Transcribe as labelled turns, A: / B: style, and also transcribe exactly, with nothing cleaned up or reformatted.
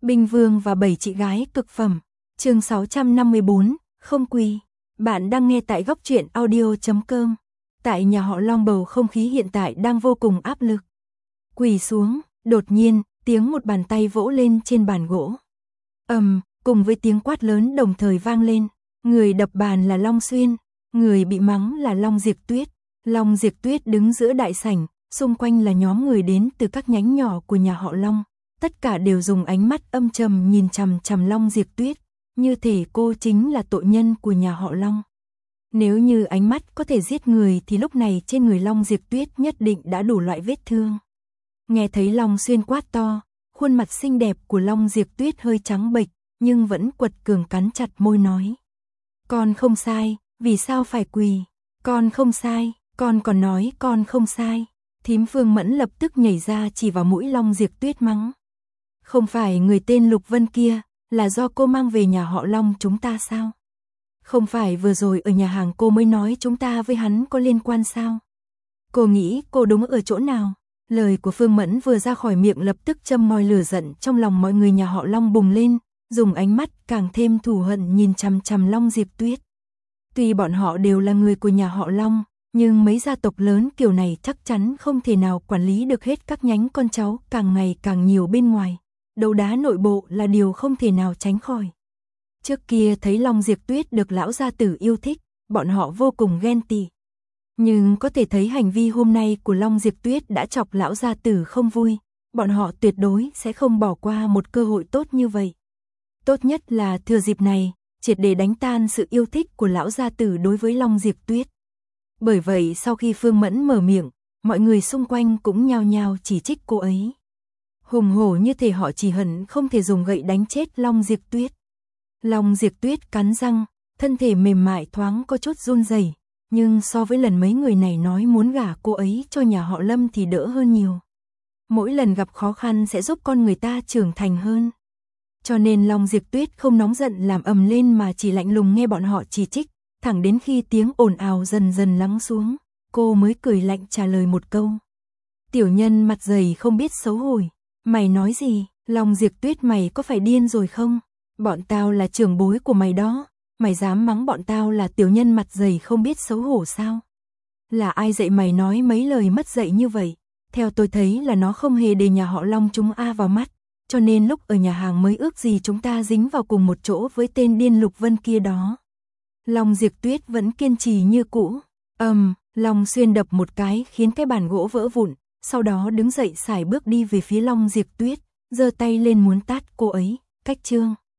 A: Binh Vương và bảy chị gái cực phẩm. Chương sáu trăm năm mươi bốn, không quỳ. Bạn đang nghe tại góc truyện audio chấm com. Tại nhà họ Long bầu không khí hiện tại đang vô cùng áp lực. Quỳ xuống, đột nhiên, tiếng một bàn tay vỗ lên trên bàn gỗ. Ầm, cùng với tiếng quát lớn đồng thời vang lên, người đập bàn là Long Xuyên, người bị mắng là Long Diệp Tuyết. Long Diệp Tuyết đứng giữa đại sảnh, xung quanh là nhóm người đến từ các nhánh nhỏ của nhà họ Long. Tất cả đều dùng ánh mắt âm trầm nhìn chằm chằm Long Diệp Tuyết, như thể cô chính là tội nhân của nhà họ Long. Nếu như ánh mắt có thể giết người thì lúc này trên người Long Diệp Tuyết nhất định đã đủ loại vết thương. Nghe thấy Long Xuyên quát to, khuôn mặt xinh đẹp của Long Diệp Tuyết hơi trắng bệch, nhưng vẫn quật cường cắn chặt môi nói. Con không sai, vì sao phải quỳ? Con không sai, con còn nói con không sai. Thím Phương Mẫn lập tức nhảy ra chỉ vào mũi Long Diệp Tuyết mắng. Không phải người tên Lục Vân kia, là do cô mang về nhà họ Long chúng ta sao? Không phải vừa rồi ở nhà hàng cô mới nói chúng ta với hắn có liên quan sao? Cô nghĩ cô đúng ở chỗ nào? Lời của Phương Mẫn vừa ra khỏi miệng lập tức châm ngòi lửa giận trong lòng mọi người nhà họ Long bùng lên, dùng ánh mắt càng thêm thù hận nhìn chằm chằm Long Diệp Tuyết. Tuy bọn họ đều là người của nhà họ Long, nhưng mấy gia tộc lớn kiểu này chắc chắn không thể nào quản lý được hết các nhánh con cháu càng ngày càng nhiều bên ngoài. Đấu đá nội bộ là điều không thể nào tránh khỏi. Trước kia thấy Long Diệp Tuyết được lão gia tử yêu thích, bọn họ vô cùng ghen tị. Nhưng có thể thấy hành vi hôm nay của Long Diệp Tuyết đã chọc lão gia tử không vui, bọn họ tuyệt đối sẽ không bỏ qua một cơ hội tốt như vậy. Tốt nhất là thừa dịp này, triệt để đánh tan sự yêu thích của lão gia tử đối với Long Diệp Tuyết. Bởi vậy sau khi Phương Mẫn mở miệng, mọi người xung quanh cũng nhao nhao chỉ trích cô ấy. Hùng hổ như thể họ chỉ hận không thể dùng gậy đánh chết Long Diệp Tuyết. Long Diệp Tuyết cắn răng, thân thể mềm mại thoáng có chút run rẩy, nhưng so với lần mấy người này nói muốn gả cô ấy cho nhà họ Lâm thì đỡ hơn nhiều. Mỗi lần gặp khó khăn sẽ giúp con người ta trưởng thành hơn. Cho nên Long Diệp Tuyết không nóng giận làm ầm lên mà chỉ lạnh lùng nghe bọn họ chỉ trích, thẳng đến khi tiếng ồn ào dần dần lắng xuống, cô mới cười lạnh trả lời một câu. Tiểu nhân mặt dày không biết xấu hổ. Mày nói gì? Long Diệp Tuyết mày có phải điên rồi không? Bọn tao là trưởng bối của mày đó, mày dám mắng bọn tao là tiểu nhân mặt dày không biết xấu hổ sao? Là ai dạy mày nói mấy lời mất dạy như vậy? Theo tôi thấy là nó không hề để nhà họ Long chúng a vào mắt, cho nên lúc ở nhà hàng mới ước gì chúng ta dính vào cùng một chỗ với tên điên Lục Vân kia đó. Long Diệp Tuyết vẫn kiên trì như cũ. Ầm, um, Long Xuyên đập một cái khiến cái bàn gỗ vỡ vụn, sau đó đứng dậy sải bước đi về phía Long Diệp Tuyết, giơ tay lên muốn tát cô ấy. Cách chương